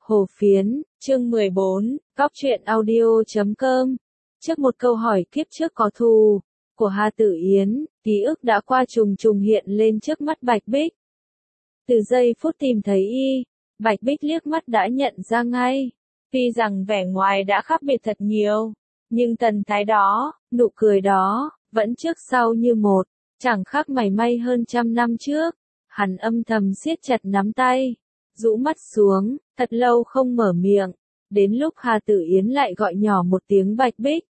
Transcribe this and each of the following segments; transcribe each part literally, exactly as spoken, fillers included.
Hồ Phiến, chương mười bốn, Cóc truyện audio chấm com. Trước một câu hỏi kiếp trước có thù của Hà Tử Yến, ký ức đã qua trùng trùng hiện lên trước mắt Bạch Bích. Từ giây phút tìm thấy y, Bạch Bích liếc mắt đã nhận ra ngay. Tuy rằng vẻ ngoài đã khác biệt thật nhiều, nhưng thần thái đó, nụ cười đó, vẫn trước sau như một, chẳng khác mảy may hơn trăm năm trước. Hắn âm thầm siết chặt nắm tay, rũ mắt xuống, thật lâu không mở miệng. Đến lúc Hà Tử Yến lại gọi nhỏ một tiếng Bạch Bích,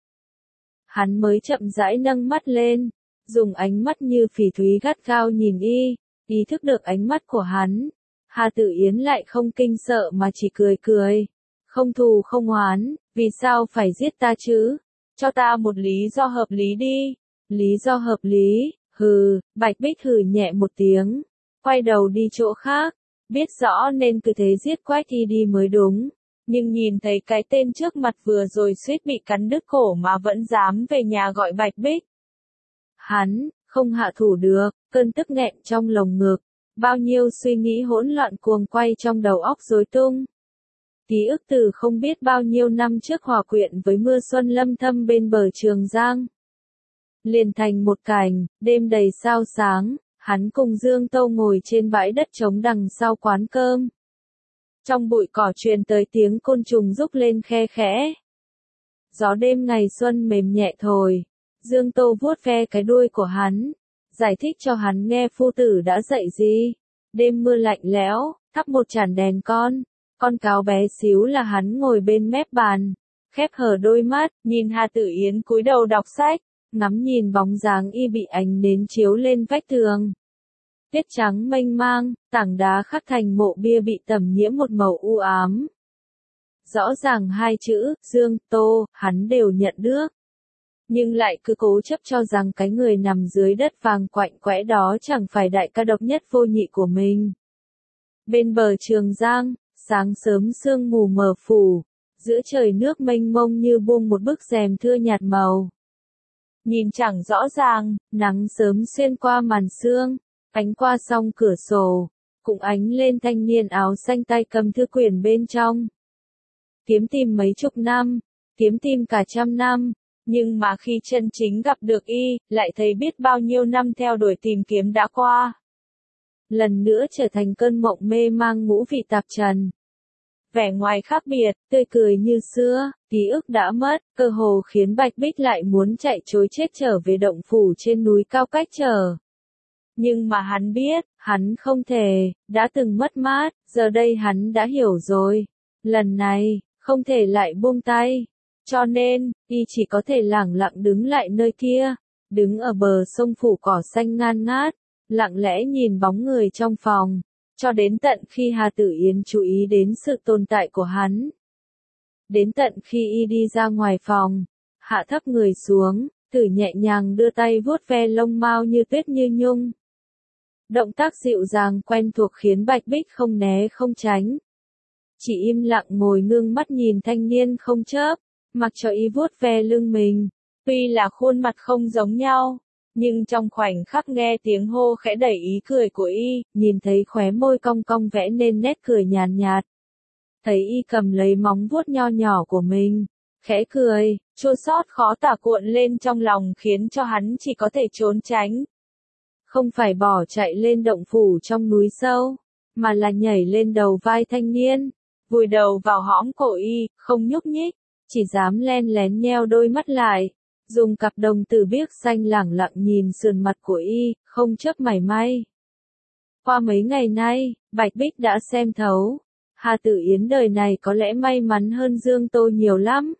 hắn mới chậm rãi nâng mắt lên, dùng ánh mắt như phỉ thúy gắt gao nhìn y, ý thức được ánh mắt của hắn. Hà Tử Yến lại không kinh sợ mà chỉ cười cười. Không thù không oán, vì sao phải giết ta chứ? Cho ta một lý do hợp lý đi. Lý do hợp lý, hừ, Bạch Bích hừ nhẹ một tiếng, quay đầu đi chỗ khác, biết rõ nên cứ thế giết Quách Y đi mới đúng. Nhưng nhìn thấy cái tên trước mặt vừa rồi suýt bị cắn đứt cổ mà vẫn dám về nhà gọi Bạch Bích. Hắn, không hạ thủ được, cơn tức nghẹn trong lồng ngực, bao nhiêu suy nghĩ hỗn loạn cuồng quay trong đầu óc rối tung. Ký ức từ không biết bao nhiêu năm trước hòa quyện với mưa xuân lâm thâm bên bờ Trường Giang. Liền thành một cảnh, đêm đầy sao sáng, hắn cùng Dương Tâu ngồi trên bãi đất trống đằng sau quán cơm. Trong bụi cỏ truyền tới tiếng côn trùng rúc lên khe khẽ. Gió đêm ngày xuân mềm nhẹ thổi, Dương Tâu vuốt ve cái đuôi của hắn, giải thích cho hắn nghe phu tử đã dạy gì. Đêm mưa lạnh lẽo, thắp một chản đèn con, con cáo bé xíu là hắn ngồi bên mép bàn, khép hờ đôi mắt, nhìn Hà Tử Yến cúi đầu đọc sách, ngắm nhìn bóng dáng y bị ánh nến chiếu lên vách tường. Tuyết trắng mênh mang, tảng đá khắc thành mộ bia bị tẩm nhiễm một màu u ám. Rõ ràng hai chữ, Dương Tô, hắn đều nhận được. Nhưng lại cứ cố chấp cho rằng cái người nằm dưới đất vàng quạnh quẽ đó chẳng phải đại ca độc nhất vô nhị của mình. Bên bờ Trường Giang, sáng sớm sương mù mờ phủ, giữa trời nước mênh mông như buông một bức rèm thưa nhạt màu. Nhìn chẳng rõ ràng, nắng sớm xuyên qua màn sương, ánh qua song cửa sổ, cũng ánh lên thanh niên áo xanh tay cầm thư quyển bên trong. Kiếm tìm mấy chục năm, kiếm tìm cả trăm năm, nhưng mà khi chân chính gặp được y, lại thấy biết bao nhiêu năm theo đuổi tìm kiếm đã qua. Lần nữa trở thành cơn mộng mê mang ngũ vị tạp trần. Vẻ ngoài khác biệt, tươi cười như xưa, ký ức đã mất, cơ hồ khiến Bạch Bích lại muốn chạy trối chết trở về động phủ trên núi cao cách trở. Nhưng mà hắn biết, hắn không thể, đã từng mất mát, giờ đây hắn đã hiểu rồi. Lần này, không thể lại buông tay. Cho nên, y chỉ có thể lẳng lặng đứng lại nơi kia, đứng ở bờ sông phủ cỏ xanh ngan ngát, lặng lẽ nhìn bóng người trong phòng, cho đến tận khi Hà Tử Yến chú ý đến sự tồn tại của hắn. Đến tận khi y đi ra ngoài phòng, hạ thấp người xuống, thử nhẹ nhàng đưa tay vuốt ve lông mao như tuyết như nhung. Động tác dịu dàng quen thuộc khiến Bạch Bích không né không tránh. Chỉ im lặng ngồi ngưng mắt nhìn thanh niên không chớp, mặc cho y vuốt ve lưng mình. Tuy là khuôn mặt không giống nhau, nhưng trong khoảnh khắc nghe tiếng hô khẽ đẩy ý cười của y, nhìn thấy khóe môi cong cong vẽ nên nét cười nhàn nhạt. Thấy y cầm lấy móng vuốt nho nhỏ của mình, khẽ cười, chua xót khó tả cuộn lên trong lòng khiến cho hắn chỉ có thể trốn tránh. Không phải bỏ chạy lên động phủ trong núi sâu, mà là nhảy lên đầu vai thanh niên, vùi đầu vào hõm cổ y, không nhúc nhích, chỉ dám len lén nheo đôi mắt lại, dùng cặp đồng tử biếc xanh lẳng lặng nhìn sườn mặt của y, không chớp mảy may. Qua mấy ngày nay, Bạch Bích đã xem thấu, Hà Tử Yến đời này có lẽ may mắn hơn Dương Tô nhiều lắm.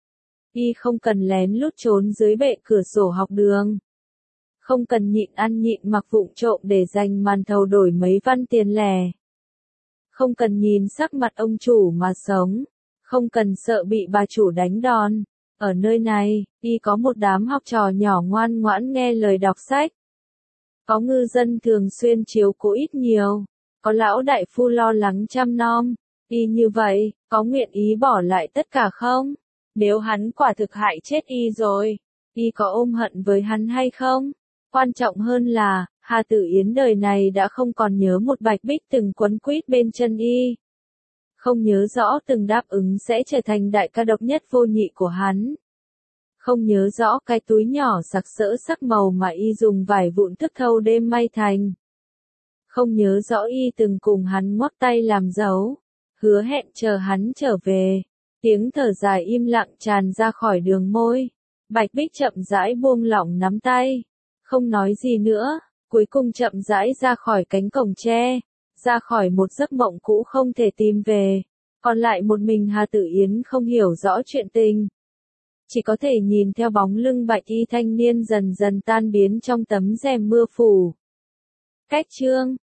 Y không cần lén lút trốn dưới bệ cửa sổ học đường. Không cần nhịn ăn nhịn mặc vụng trộm để dành màn thầu đổi mấy văn tiền lẻ. Không cần nhìn sắc mặt ông chủ mà sống. Không cần sợ bị bà chủ đánh đòn. Ở nơi này, y có một đám học trò nhỏ ngoan ngoãn nghe lời đọc sách. Có ngư dân thường xuyên chiếu cố ít nhiều. Có lão đại phu lo lắng chăm nom. Y như vậy, có nguyện ý bỏ lại tất cả không? Nếu hắn quả thực hại chết y rồi, y có ôm hận với hắn hay không? Quan trọng hơn là, Hà Tử Yến đời này đã không còn nhớ một Bạch Bích từng quấn quýt bên chân y. Không nhớ rõ từng đáp ứng sẽ trở thành đại ca độc nhất vô nhị của hắn. Không nhớ rõ cái túi nhỏ sặc sỡ sắc màu mà y dùng vải vụn thức thâu đêm may thành. Không nhớ rõ y từng cùng hắn ngoắc tay làm dấu, hứa hẹn chờ hắn trở về. Tiếng thở dài im lặng tràn ra khỏi đường môi. Bạch Bích chậm rãi buông lỏng nắm tay, không nói gì nữa, cuối cùng chậm rãi ra khỏi cánh cổng tre, ra khỏi một giấc mộng cũ không thể tìm về. Còn lại một mình Hà Tử Yến không hiểu rõ chuyện tình. Chỉ có thể nhìn theo bóng lưng bạch y thanh niên dần dần tan biến trong tấm rèm mưa phủ. Cách chương